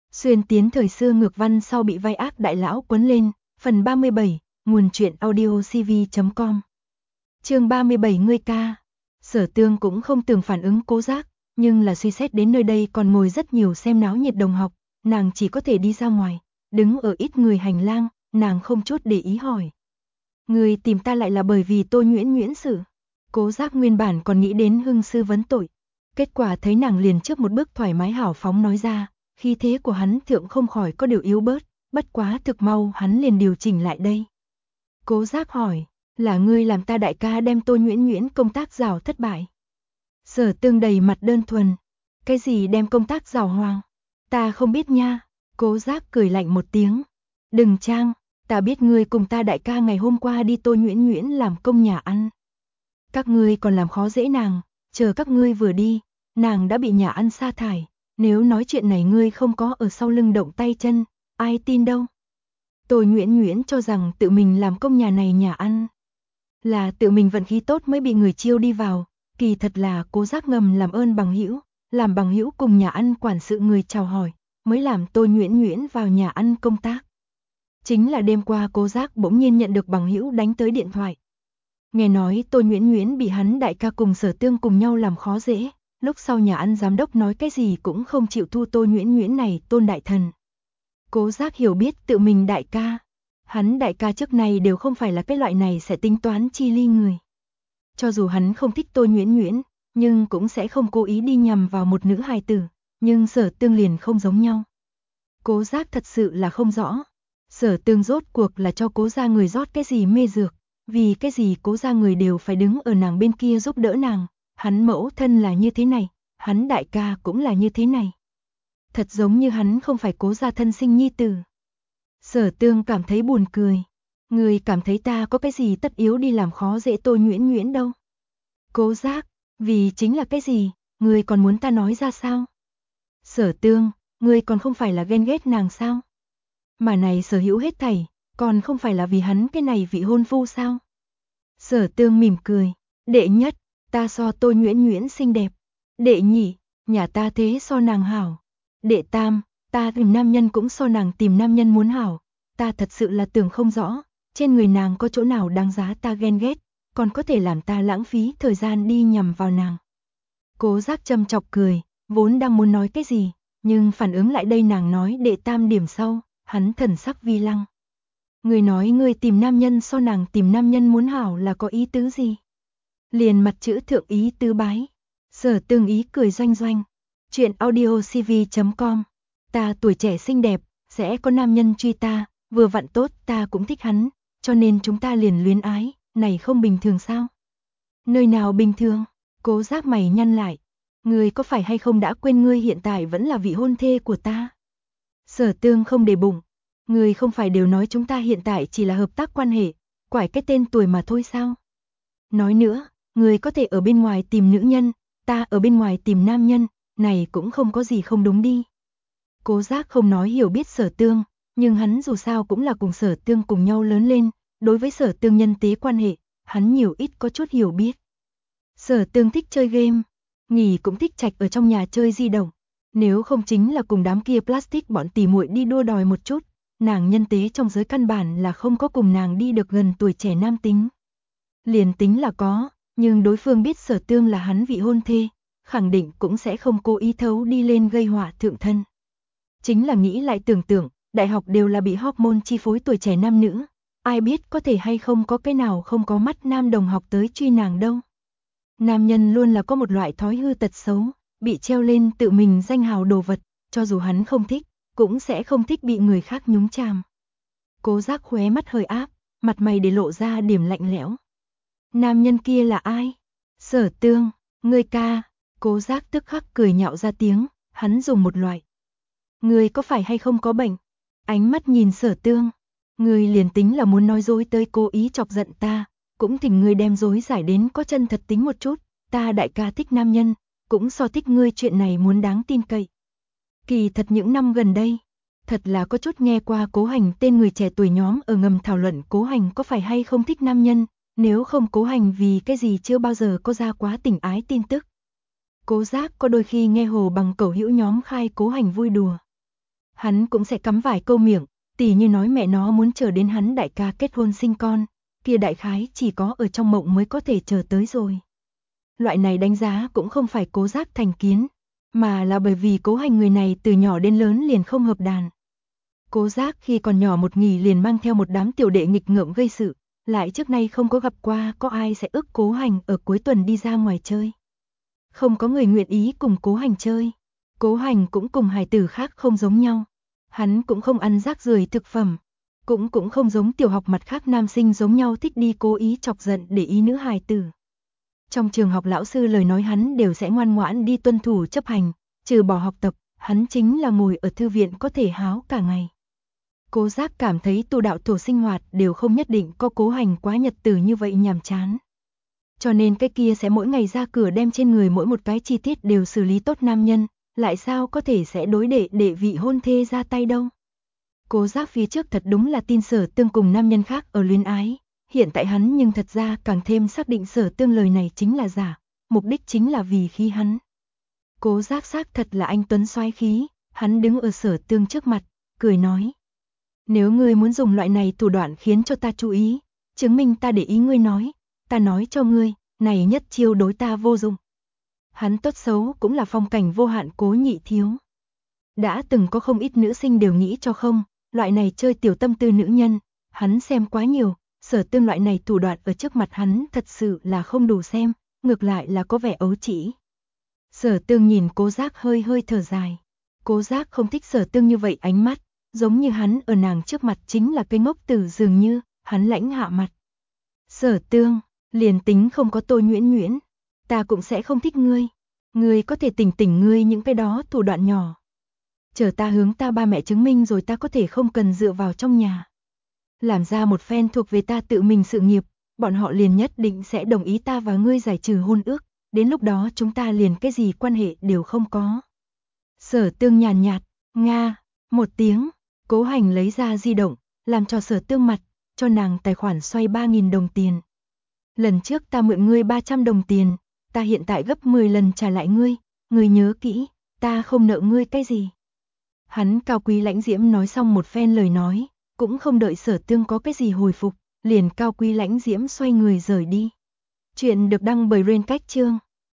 Xuyên tiến thời xưa ngược văn sau bị vai ác đại lão quấn lên, phần 37, nguồn truyện audio cv.com. Chương 37 ngươi ca. Sở Tương cũng không tưởng phản ứng Cố Giác, nhưng là suy xét đến nơi đây còn ngồi rất nhiều xem náo nhiệt đồng học, nàng chỉ có thể đi ra ngoài, đứng ở ít người hành lang, nàng không chút để ý hỏi. Người tìm ta lại là bởi vì Tô Nhuyễn Nhuyễn sự. Cố Giác nguyên bản còn nghĩ đến hưng sư vấn tội, kết quả thấy nàng liền trước một bước thoải mái hào phóng nói ra, khí thế của hắn thượng không khỏi có điều yếu bớt, bất quá thực mau hắn liền điều chỉnh lại đây. Cố Giác hỏi, là ngươi làm ta đại ca đem Tô Nhuyễn Nhuyễn công tác rào thất bại? Sở Tương đầy mặt đơn thuần, cái gì đem công tác rào hoàng? Ta không biết nha. Cố Giác cười lạnh một tiếng, đừng trang, ta biết ngươi cùng ta đại ca ngày hôm qua đi Tô Nhuyễn Nhuyễn làm công nhà ăn. Các ngươi còn làm khó dễ nàng, chờ các ngươi vừa đi, nàng đã bị nhà ăn sa thải, nếu nói chuyện này ngươi không có ở sau lưng động tay chân, ai tin đâu. Tô Nhuyễn Nhuyễn cho rằng tự mình làm công nhà này nhà ăn, là tự mình vận khí tốt mới bị người chiêu đi vào, kỳ thật là Cố Giác ngầm làm ơn bằng hữu, làm bằng hữu cùng nhà ăn quản sự người chào hỏi, mới làm Tô Nhuyễn Nhuyễn vào nhà ăn công tác. Chính là đêm qua Cố Giác bỗng nhiên nhận được bằng hữu đánh tới điện thoại. Nghe nói Tô Nhuyễn Nhuyễn bị hắn đại ca cùng Sở Tương cùng nhau làm khó dễ, lúc sau nhà ăn giám đốc nói cái gì cũng không chịu thu Tô Nhuyễn Nhuyễn này Tôn đại thần. Cố Giác hiểu biết tự mình đại ca, hắn đại ca trước này đều không phải là cái loại này sẽ tính toán chi ly người. Cho dù hắn không thích Tô Nhuyễn Nhuyễn, nhưng cũng sẽ không cố ý đi nhằm vào một nữ hài tử, nhưng Sở Tương liền không giống nhau. Cố Giác thật sự là không rõ, Sở Tương rốt cuộc là cho Cố gia người rót cái gì mê dược, vì cái gì Cố gia người đều phải đứng ở nàng bên kia giúp đỡ nàng, hắn mẫu thân là như thế này, hắn đại ca cũng là như thế này. Thật giống như hắn không phải Cố gia thân sinh nhi tử. Sở Tương cảm thấy buồn cười, người cảm thấy ta có cái gì tất yếu đi làm khó dễ Tô Nhuyễn Nhuyễn đâu. Cố Giác, vì chính là cái gì, người còn muốn ta nói ra sao? Sở Tương, người còn không phải là ghen ghét nàng sao? Mà này sở hữu hết thảy, còn không phải là vì hắn cái này vị hôn phu sao? Sở Tương mỉm cười, đệ nhất, ta so Tô Nhuyễn Nhuyễn xinh đẹp. Đệ nhị, nhà ta thế so nàng hảo. Đệ tam, ta tìm nam nhân cũng so nàng tìm nam nhân muốn hảo. Ta thật sự là tưởng không rõ, trên người nàng có chỗ nào đáng giá ta ghen ghét, còn có thể làm ta lãng phí thời gian đi nhằm vào nàng. Cố Giác châm chọc cười, vốn đang muốn nói cái gì, nhưng phản ứng lại đây nàng nói đệ tam điểm sau, hắn thần sắc vi lăng. Người nói người tìm nam nhân so nàng tìm nam nhân muốn hảo là có ý tứ gì? Liền mặt chữ thượng ý tứ bái. Sở Tương ý cười doanh doanh. Chuyện audio cv.com. Ta tuổi trẻ xinh đẹp, sẽ có nam nhân truy ta, vừa vặn tốt ta cũng thích hắn, cho nên chúng ta liền luyến ái, này không bình thường sao? Nơi nào bình thường? Cố Giác mày nhăn lại. Ngươi có phải hay không đã quên ngươi hiện tại vẫn là vị hôn thê của ta? Sở Tương không để bụng. Ngươi không phải đều nói chúng ta hiện tại chỉ là hợp tác quan hệ, quải cái tên tuổi mà thôi sao? Nói nữa, ngươi có thể ở bên ngoài tìm nữ nhân, ta ở bên ngoài tìm nam nhân, này cũng không có gì không đúng đi. Cố Giác không nói hiểu biết Sở Tương, nhưng hắn dù sao cũng là cùng Sở Tương cùng nhau lớn lên, đối với Sở Tương nhân tế quan hệ, hắn nhiều ít có chút hiểu biết. Sở Tương thích chơi game, nghỉ cũng thích trạch ở trong nhà chơi di động, nếu không chính là cùng đám kia plastic bọn tỉ muội đi đua đòi một chút, nàng nhân tế trong giới căn bản là không có cùng nàng đi được gần tuổi trẻ nam tính. Liền tính là có, nhưng đối phương biết Sở Tương là hắn vị hôn thê, khẳng định cũng sẽ không cố ý thấu đi lên gây họa thượng thân. Chính là nghĩ lại tưởng tượng, đại học đều là bị hormone chi phối tuổi trẻ nam nữ, ai biết có thể hay không có cái nào không có mắt nam đồng học tới truy nàng đâu. Nam nhân luôn là có một loại thói hư tật xấu, bị treo lên tự mình danh hào đồ vật, cho dù hắn không thích, cũng sẽ không thích bị người khác nhúng chàm. Cố Giác khóe mắt hơi áp, mặt mày để lộ ra điểm lạnh lẽo. Nam nhân kia là ai? Sở Tương, ngươi ca. Cố Giác tức khắc cười nhạo ra tiếng, hắn dùng một loại. Ngươi có phải hay không có bệnh? Ánh mắt nhìn Sở Tương. Ngươi liền tính là muốn nói dối tới cố ý chọc giận ta, cũng thỉnh ngươi đem dối giải đến có chân thật tính một chút, ta đại ca thích nam nhân, cũng so thích ngươi chuyện này muốn đáng tin cậy. Kỳ thật những năm gần đây, thật là có chút nghe qua Cố Hành tên người trẻ tuổi nhóm ở ngầm thảo luận Cố Hành có phải hay không thích nam nhân, nếu không Cố Hành vì cái gì chưa bao giờ có ra quá tình ái tin tức. Cố Giác có đôi khi nghe hồ bằng cẩu hữu nhóm khai Cố Hành vui đùa. Hắn cũng sẽ cắm vài câu miệng, tỉ như nói mẹ nó muốn chờ đến hắn đại ca kết hôn sinh con, kia đại khái chỉ có ở trong mộng mới có thể chờ tới rồi. Loại này đánh giá cũng không phải Cố Giác thành kiến, mà là bởi vì Cố Hành người này từ nhỏ đến lớn liền không hợp đàn. Cố Giác khi còn nhỏ một nghỉ liền mang theo một đám tiểu đệ nghịch ngợm gây sự, lại trước nay không có gặp qua có ai sẽ ức Cố Hành ở cuối tuần đi ra ngoài chơi. Không có người nguyện ý cùng Cố Hành chơi. Cố Hành cũng cùng hài tử khác không giống nhau. Hắn cũng không ăn rác rưởi thực phẩm, cũng không giống tiểu học mặt khác nam sinh giống nhau thích đi cố ý chọc giận để ý nữ hài tử. Trong trường học lão sư lời nói hắn đều sẽ ngoan ngoãn đi tuân thủ chấp hành, trừ bỏ học tập, hắn chính là ngồi ở thư viện có thể háo cả ngày. Cố Giác cảm thấy tu đạo tổ sinh hoạt đều không nhất định có Cố Hành quá nhật tử như vậy nhàm chán. Cho nên cái kia sẽ mỗi ngày ra cửa đem trên người mỗi một cái chi tiết đều xử lý tốt nam nhân, lại sao có thể sẽ đối đệ vị hôn thê ra tay đâu. Cố Giác phía trước thật đúng là tin Sở Tương cùng nam nhân khác ở luyến ái, hiện tại hắn nhưng thật ra càng thêm xác định Sở Tương lời này chính là giả, mục đích chính là vì khí hắn. Cố Giác xác thật là anh tuấn soái khí, hắn đứng ở Sở Tương trước mặt, cười nói: "Nếu ngươi muốn dùng loại này thủ đoạn khiến cho ta chú ý, chứng minh ta để ý ngươi nói, ta nói cho ngươi, này nhất chiêu đối ta vô dụng." Hắn tốt xấu cũng là phong cảnh vô hạn Cố nhị thiếu. Đã từng có không ít nữ sinh đều nghĩ cho không, loại này chơi tiểu tâm tư nữ nhân, hắn xem quá nhiều, Sở Tương loại này thủ đoạn ở trước mặt hắn thật sự là không đủ xem, ngược lại là có vẻ ấu trĩ. Sở Tương nhìn Cố Giác hơi hơi thở dài. Cố Giác không thích Sở Tương như vậy ánh mắt, giống như hắn ở nàng trước mặt chính là cái ngốc tử dường như, hắn lãnh hạ mặt. Sở Tương, liền tính không có Tô Nhuyễn Nhuyễn, ta cũng sẽ không thích ngươi. Ngươi có thể tỉnh ngươi những cái đó thủ đoạn nhỏ. Chờ ta hướng ta ba mẹ chứng minh rồi ta có thể không cần dựa vào trong nhà. Làm ra một phen thuộc về ta tự mình sự nghiệp, bọn họ liền nhất định sẽ đồng ý ta và ngươi giải trừ hôn ước, đến lúc đó chúng ta liền cái gì quan hệ đều không có. Sở Tương nhàn nhạt, nga, một tiếng, Cố Hành lấy ra di động, làm cho Sở Tương mặt, cho nàng tài khoản xoay 3.000 đồng tiền. Lần trước ta mượn ngươi 300 đồng tiền, ta hiện tại gấp 10 lần trả lại ngươi, ngươi nhớ kỹ, ta không nợ ngươi cái gì. Hắn cao quý lãnh diễm nói xong một phen lời nói, cũng không đợi Sở Tương có cái gì hồi phục, liền cao quý lãnh diễm xoay người rời đi. Chuyện được đăng bởi Rain Cách Chương.